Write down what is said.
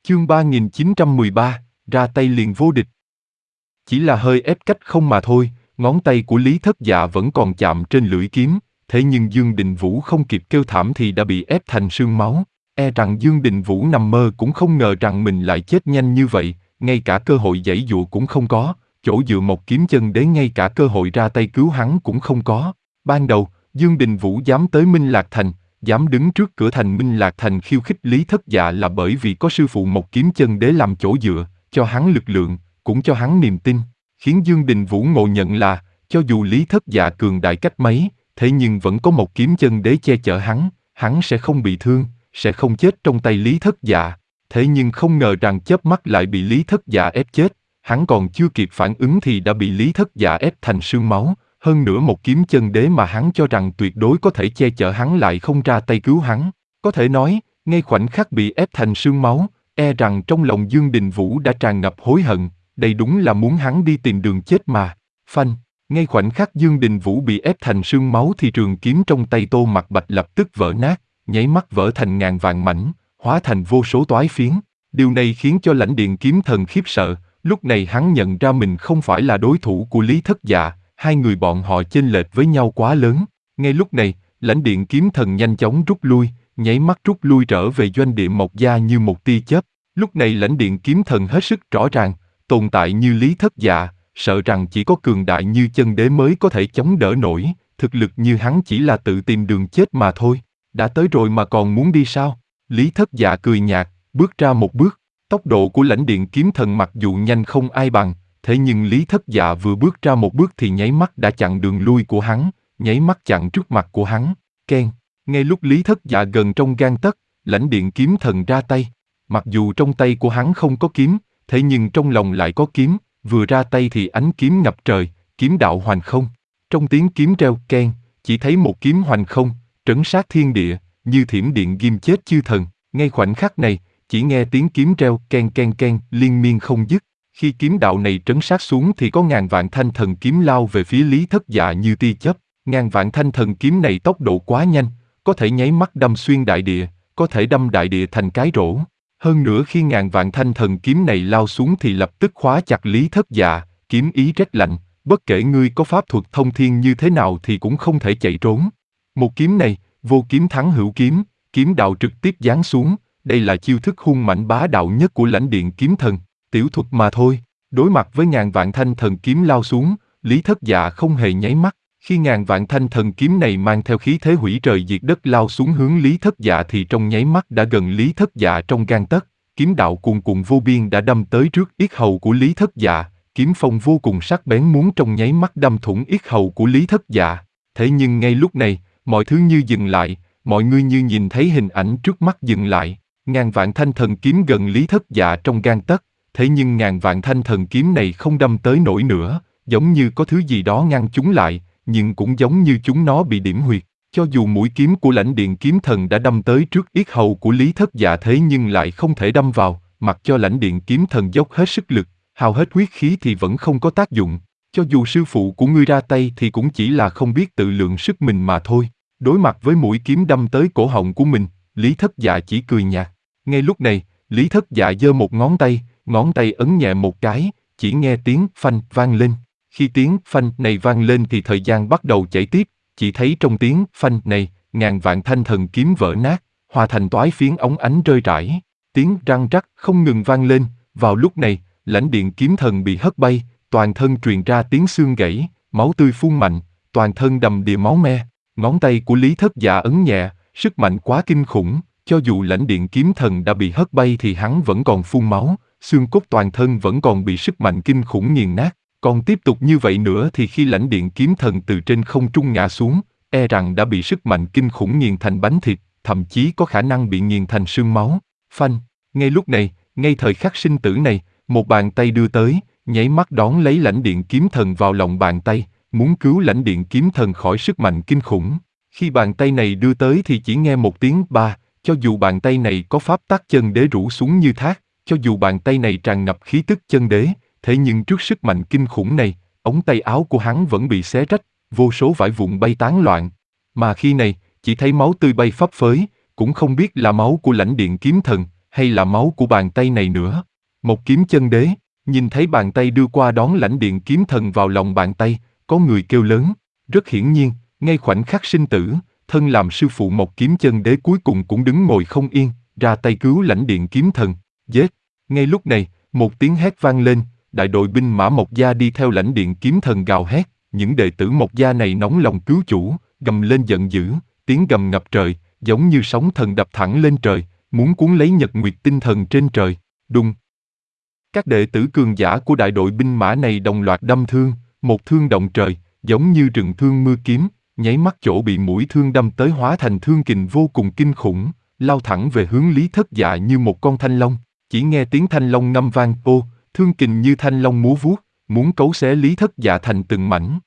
Chương 3913, ra tay liền vô địch. Chỉ là hơi ép cách không mà thôi, ngón tay của Lý Thất Dạ vẫn còn chạm trên lưỡi kiếm, thế nhưng Dương Đình Vũ không kịp kêu thảm thì đã bị ép thành sương máu. E rằng Dương Đình Vũ nằm mơ cũng không ngờ rằng mình lại chết nhanh như vậy, ngay cả cơ hội giãy dụa cũng không có, chỗ dựa một kiếm chân đế ngay cả cơ hội ra tay cứu hắn cũng không có. Ban đầu, Dương Đình Vũ dám tới Minh Lạc Thành, dám đứng trước cửa thành Minh Lạc Thành khiêu khích Lý Thất Dạ là bởi vì có sư phụ một kiếm chân đế làm chỗ dựa, cho hắn lực lượng, cũng cho hắn niềm tin, khiến Dương Đình Vũ ngộ nhận là, cho dù Lý Thất Dạ cường đại cách mấy, thế nhưng vẫn có một kiếm chân đế che chở hắn sẽ không bị thương, sẽ không chết trong tay Lý Thất Dạ. Thế nhưng không ngờ rằng chớp mắt lại bị Lý Thất Dạ ép chết, hắn còn chưa kịp phản ứng thì đã bị Lý Thất Dạ ép thành sương máu. Hơn nữa một kiếm chân đế mà hắn cho rằng tuyệt đối có thể che chở hắn lại không ra tay cứu hắn. Có thể nói, ngay khoảnh khắc bị ép thành sương máu, e rằng trong lòng Dương Đình Vũ đã tràn ngập hối hận, đây đúng là muốn hắn đi tìm đường chết mà. Phanh, ngay khoảnh khắc Dương Đình Vũ bị ép thành sương máu thì trường kiếm trong tay Tô Mặc Bạch lập tức vỡ nát, nháy mắt vỡ thành ngàn vạn mảnh, hóa thành vô số toái phiến. Điều này khiến cho Lãnh Điện Kiếm Thần khiếp sợ, lúc này hắn nhận ra mình không phải là đối thủ của Lý Thất Dạ. Hai người bọn họ chênh lệch với nhau quá lớn. Ngay lúc này, Lãnh Điện Kiếm Thần nhanh chóng rút lui, nháy mắt rút lui trở về doanh địa Mộc Gia như một tia chớp. Lúc này Lãnh Điện Kiếm Thần hết sức rõ ràng, tồn tại như Lý Thất Dạ, sợ rằng chỉ có cường đại như chân đế mới có thể chống đỡ nổi, thực lực như hắn chỉ là tự tìm đường chết mà thôi. Đã tới rồi mà còn muốn đi sao? Lý Thất Dạ cười nhạt, bước ra một bước. Tốc độ của Lãnh Điện Kiếm Thần mặc dù nhanh không ai bằng, thế nhưng Lý Thất Dạ vừa bước ra một bước thì nháy mắt đã chặn đường lui của hắn, nháy mắt chặn trước mặt của hắn. Keng! Ngay lúc Lý Thất Dạ gần trong gang tấc, Lãnh Điện Kiếm Thần ra tay. Mặc dù trong tay của hắn không có kiếm, thế nhưng trong lòng lại có kiếm, vừa ra tay thì ánh kiếm ngập trời, kiếm đạo hoành không. Trong tiếng kiếm reo keng, chỉ thấy một kiếm hoành không, trấn sát thiên địa, như thiểm điện ghim chết chư thần. Ngay khoảnh khắc này, chỉ nghe tiếng kiếm reo keng keng keng liên miên không dứt. Khi kiếm đạo này trấn sát xuống thì có ngàn vạn thanh thần kiếm lao về phía Lý Thất Dạ như tia chớp. Ngàn vạn thanh thần kiếm này tốc độ quá nhanh, có thể nháy mắt đâm xuyên đại địa, có thể đâm đại địa thành cái rổ. Hơn nữa khi ngàn vạn thanh thần kiếm này lao xuống thì lập tức khóa chặt Lý Thất Dạ, kiếm ý rét lạnh, bất kể ngươi có pháp thuật thông thiên như thế nào thì cũng không thể chạy trốn. Một kiếm này, vô kiếm thắng hữu kiếm, kiếm đạo trực tiếp giáng xuống, đây là chiêu thức hung mạnh bá đạo nhất của Lãnh Điện Kiếm Thần. Tiểu thuật mà thôi, đối mặt với ngàn vạn thanh thần kiếm lao xuống, Lý Thất Dạ không hề nháy mắt. Khi ngàn vạn thanh thần kiếm này mang theo khí thế hủy trời diệt đất lao xuống hướng Lý Thất Dạ thì trong nháy mắt đã gần Lý Thất Dạ trong gang tấc, kiếm đạo cuồn cuộn vô biên đã đâm tới trước yết hầu của Lý Thất Dạ, kiếm phong vô cùng sắc bén muốn trong nháy mắt đâm thủng yết hầu của Lý Thất Dạ. Thế nhưng ngay lúc này, mọi thứ như dừng lại, mọi người như nhìn thấy hình ảnh trước mắt dừng lại, ngàn vạn thanh thần kiếm gần Lý Thất Dạ trong gang tấc. Thế nhưng ngàn vạn thanh thần kiếm này không đâm tới nổi nữa, giống như có thứ gì đó ngăn chúng lại, nhưng cũng giống như chúng nó bị điểm huyệt. Cho dù mũi kiếm của Lãnh Điện Kiếm Thần đã đâm tới trước yết hầu của Lý Thất Dạ thế nhưng lại không thể đâm vào, mặc cho Lãnh Điện Kiếm Thần dốc hết sức lực, hao hết huyết khí thì vẫn không có tác dụng. Cho dù sư phụ của ngươi ra tay thì cũng chỉ là không biết tự lượng sức mình mà thôi. Đối mặt với mũi kiếm đâm tới cổ họng của mình, Lý Thất Dạ chỉ cười nhạt. Ngay lúc này, Lý Thất Dạ giơ một ngón tay ấn nhẹ một cái, chỉ nghe tiếng phanh vang lên. Khi tiếng phanh này vang lên thì thời gian bắt đầu chảy tiếp, chỉ thấy trong tiếng phanh này, ngàn vạn thanh thần kiếm vỡ nát, hòa thành toái phiến óng ánh rơi rải. Tiếng răng rắc không ngừng vang lên, vào lúc này, Lãnh Điện Kiếm Thần bị hất bay, toàn thân truyền ra tiếng xương gãy, máu tươi phun mạnh, toàn thân đầm đìa máu me. Ngón tay của Lý Thất Dạ ấn nhẹ, sức mạnh quá kinh khủng, cho dù Lãnh Điện Kiếm Thần đã bị hất bay thì hắn vẫn còn phun máu, xương cốt toàn thân vẫn còn bị sức mạnh kinh khủng nghiền nát. Còn tiếp tục như vậy nữa thì khi Lãnh Điện Kiếm Thần từ trên không trung ngã xuống, e rằng đã bị sức mạnh kinh khủng nghiền thành bánh thịt, thậm chí có khả năng bị nghiền thành xương máu. Phanh, ngay lúc này, ngay thời khắc sinh tử này, một bàn tay đưa tới, nháy mắt đón lấy Lãnh Điện Kiếm Thần vào lòng bàn tay, muốn cứu Lãnh Điện Kiếm Thần khỏi sức mạnh kinh khủng. Khi bàn tay này đưa tới thì chỉ nghe một tiếng ba, cho dù bàn tay này có pháp tắc chân đế rủ xuống như thác, cho dù bàn tay này tràn ngập khí tức chân đế, thế nhưng trước sức mạnh kinh khủng này, ống tay áo của hắn vẫn bị xé rách, vô số vải vụn bay tán loạn. Mà khi này, chỉ thấy máu tươi bay phấp phới, cũng không biết là máu của Lãnh Điện Kiếm Thần, hay là máu của bàn tay này nữa. Một kiếm chân đế, nhìn thấy bàn tay đưa qua đón lãnh điện kiếm thần vào lòng bàn tay, có người kêu lớn. Rất hiển nhiên, ngay khoảnh khắc sinh tử, thân làm sư phụ một kiếm chân đế cuối cùng cũng đứng ngồi không yên, ra tay cứu lãnh điện kiếm thần. Giết! Ngay lúc này, một tiếng hét vang lên, đại đội binh mã Mộc Gia đi theo lãnh điện kiếm thần gào hét, những đệ tử Mộc Gia này nóng lòng cứu chủ, gầm lên giận dữ, tiếng gầm ngập trời, giống như sóng thần đập thẳng lên trời, muốn cuốn lấy nhật nguyệt tinh thần trên trời. Đùng! Các đệ tử cường giả của đại đội binh mã này đồng loạt đâm thương, một thương động trời, giống như rừng thương mưa kiếm, nháy mắt chỗ bị mũi thương đâm tới hóa thành thương kình vô cùng kinh khủng, lao thẳng về hướng Lý Thất Dạ như một con thanh long. Chỉ nghe tiếng thanh long ngâm vang, thương kình như thanh long múa vuốt, muốn cấu xé Lý Thất Dạ thành từng mảnh.